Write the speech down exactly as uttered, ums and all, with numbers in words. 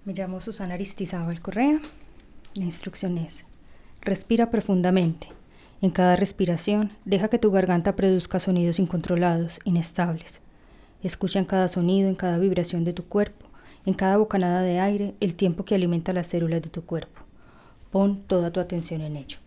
Me llamo Susana Aristizábal Correa. La instrucción es: respira profundamente. En cada respiración, deja que tu garganta produzca sonidos incontrolados, inestables. Escucha en cada sonido, en cada vibración de tu cuerpo, en cada bocanada de aire, el tiempo que alimenta las células de tu cuerpo. Pon toda tu atención en ello.